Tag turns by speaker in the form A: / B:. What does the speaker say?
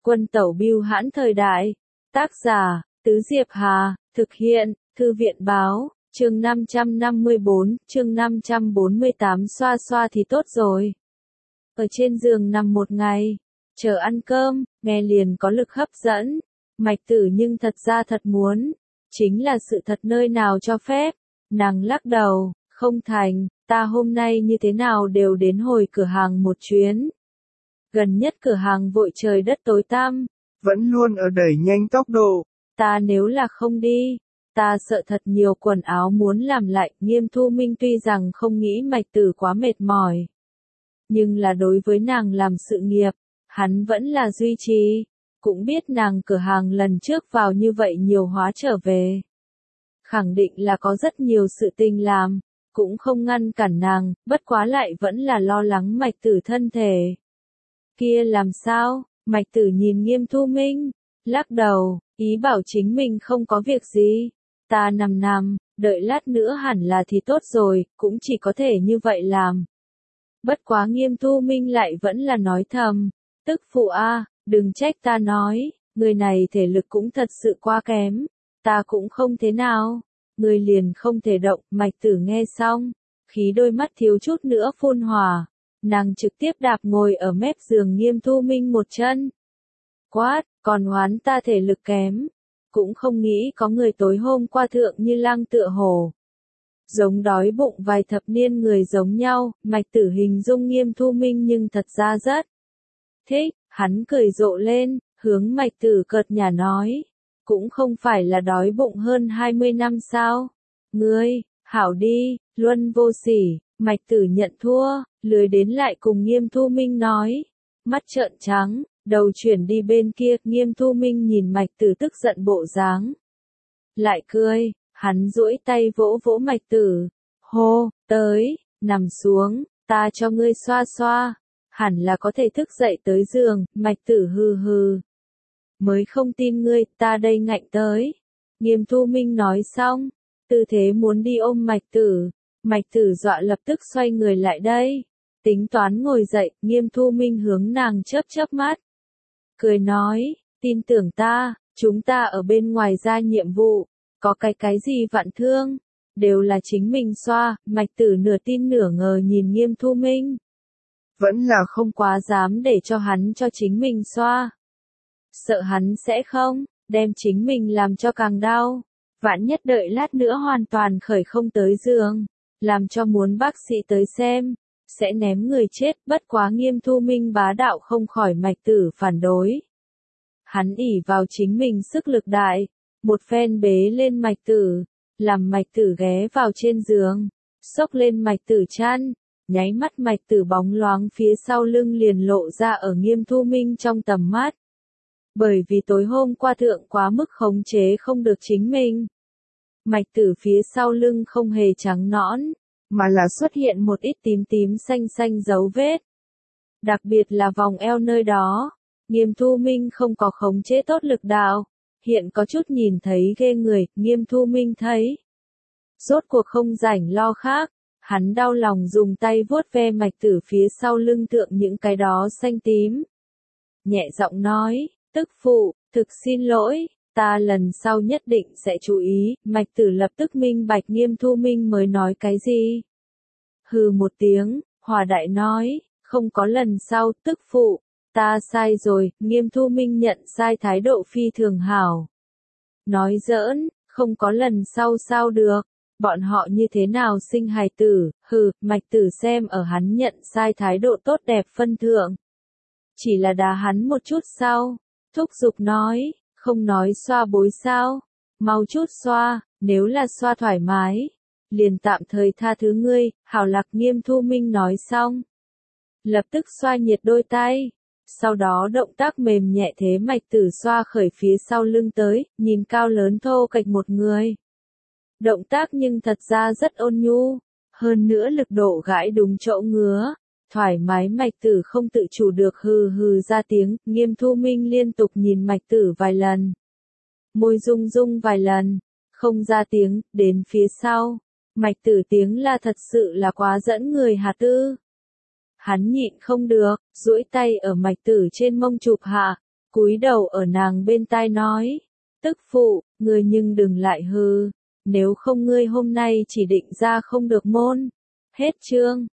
A: Quân tẩu bưu hãn thời đại. Tác giả, Tứ Diệp Hà, thực hiện, Thư viện báo, chương 554, chương 548 xoa xoa thì tốt rồi. Ở trên giường nằm một ngày, chờ ăn cơm, nghe liền có lực hấp dẫn. Mạch Tử nhưng thật ra thật muốn, chính là sự thật nơi nào cho phép. Nàng lắc đầu, không thành, ta hôm nay như thế nào đều đến hồi cửa hàng một chuyến. Gần nhất cửa hàng vội trời đất tối tăm.
B: Vẫn luôn ở đẩy nhanh tốc độ.
A: Ta nếu là không đi, ta sợ thật nhiều quần áo muốn làm lại. Nghiêm Thu Minh tuy rằng không nghĩ Mạch Tử quá mệt mỏi, nhưng là đối với nàng làm sự nghiệp, hắn vẫn là duy trì. Cũng biết nàng cửa hàng lần trước vào như vậy nhiều hóa trở về, khẳng định là có rất nhiều sự tình làm, cũng không ngăn cản nàng, bất quá lại vẫn là lo lắng Mạch Tử thân thể. Kia làm sao? Mạch Tử nhìn Nghiêm Thu Minh, lắc đầu, ý bảo chính mình không có việc gì. Ta nằm, đợi lát nữa hẳn là thì tốt rồi, cũng chỉ có thể như vậy làm. Bất quá Nghiêm Thu Minh lại vẫn là nói thầm, tức phụ a, đừng trách ta nói, người này thể lực cũng thật sự quá kém, ta cũng không thế nào, người liền không thể động. Mạch Tử nghe xong, khí đôi mắt thiếu chút nữa phun hỏa, nàng trực tiếp đạp ngồi ở mép giường Nghiêm Thu Minh một chân. Quát, còn oán ta thể lực kém, cũng không nghĩ có người tối hôm qua thượng như lang tựa hổ. Giống đói bụng vài thập niên người giống nhau. Mạch Tử hình dung Nghiêm Thu Minh nhưng thật ra rất thích, hắn cười rộ lên, hướng Mạch Tử cợt nhả nói, cũng không phải là đói bụng hơn 20 năm sao? Ngươi, hảo đi, luân vô sỉ. Mạch Tử nhận thua, lười đến lại cùng Nghiêm Thu Minh nói, mắt trợn trắng, đầu chuyển đi bên kia. Nghiêm Thu Minh nhìn Mạch Tử tức giận bộ dáng, lại cười, hắn duỗi tay vỗ vỗ Mạch Tử, hô, tới, nằm xuống, ta cho ngươi xoa xoa, hẳn là có thể thức dậy tới giường. Mạch Tử hừ hừ, mới không tin ngươi, ta đây ngạnh tới. Nghiêm Thu Minh nói xong, tư thế muốn đi ôm Mạch Tử. Mạch Tử dọa lập tức xoay người lại đây, tính toán ngồi dậy. Nghiêm Thu Minh hướng nàng chớp chớp mắt, cười nói, tin tưởng ta, chúng ta ở bên ngoài ra nhiệm vụ, có cái gì vạn thương, đều là chính mình xoa. Mạch Tử nửa tin nửa ngờ nhìn Nghiêm Thu Minh, vẫn là không quá dám để cho hắn cho chính mình xoa, sợ hắn sẽ không đem chính mình làm cho càng đau, vạn nhất đợi lát nữa hoàn toàn khởi không tới giường, làm cho muốn bác sĩ tới xem, sẽ ném người chết. Bất quá Nghiêm Thu Minh bá đạo không khỏi Mạch Tử phản đối. Hắn ỷ vào chính mình sức lực đại, một phen bế lên Mạch Tử, làm Mạch Tử ghé vào trên giường, xốc lên Mạch Tử chăn, nháy mắt Mạch Tử bóng loáng phía sau lưng liền lộ ra ở Nghiêm Thu Minh trong tầm mắt. Bởi vì tối hôm qua thượng quá mức khống chế không được chính mình, Mạch Tử phía sau lưng không hề trắng nõn, mà là xuất hiện một ít tím tím xanh xanh dấu vết. Đặc biệt là vòng eo nơi đó, Nghiêm Thu Minh không có khống chế tốt lực đạo, hiện có chút nhìn thấy ghê người. Nghiêm Thu Minh thấy, rốt cuộc không rảnh lo khác, hắn đau lòng dùng tay vuốt ve Mạch Tử phía sau lưng thượng những cái đó xanh tím. Nhẹ giọng nói, tức phụ, thực xin lỗi, ta lần sau nhất định sẽ chú ý. Mạch Tử lập tức minh bạch Nghiêm Thu Minh mới nói cái gì. Hừ một tiếng, hòa đại nói, không có lần sau. Tức phụ, ta sai rồi. Nghiêm Thu Minh nhận sai thái độ phi thường hảo. Nói giỡn, không có lần sau sao được, bọn họ như thế nào sinh hài tử. Hừ. Mạch Tử xem ở hắn nhận sai thái độ tốt đẹp phân thượng, chỉ là đá hắn một chút sau, thúc giục nói, không nói xoa bối sao, mau chút xoa, nếu là xoa thoải mái, liền tạm thời tha thứ ngươi. Hảo lạc. Nghiêm Thu Minh nói xong, lập tức xoa nhiệt đôi tay, sau đó động tác mềm nhẹ thế Mạch Tử xoa khởi phía sau lưng tới. Nhìn cao lớn thô kệch một người, động tác nhưng thật ra rất ôn nhu, hơn nữa lực độ gãi đúng chỗ ngứa, thoải mái. Mạch Tử không tự chủ được hừ hừ ra tiếng. Nghiêm Thu Minh liên tục nhìn Mạch Tử vài lần, môi rung rung vài lần, không ra tiếng. Đến phía sau, Mạch Tử tiếng là thật sự là quá dẫn người hà tư. Hắn nhịn không được, duỗi tay ở Mạch Tử trên mông chụp hạ, cúi đầu ở nàng bên tai nói, tức phụ, ngươi nhưng đừng lại hư, nếu không ngươi hôm nay chỉ định ra không được môn. Hết chương.